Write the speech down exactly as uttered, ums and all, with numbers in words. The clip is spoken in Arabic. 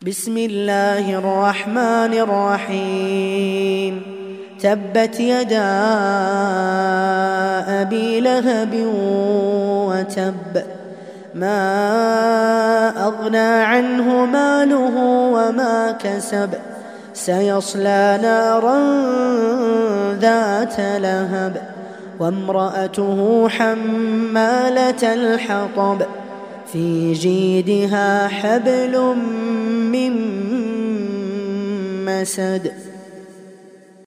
بسم الله الرحمن الرحيم. تبت يدا أبي لهب وتب، ما أغنى عنه ماله وما كسب، سيصلى نارا ذات لهب، وامرأته حمالة الحطب، في جيدها حبل من مسد.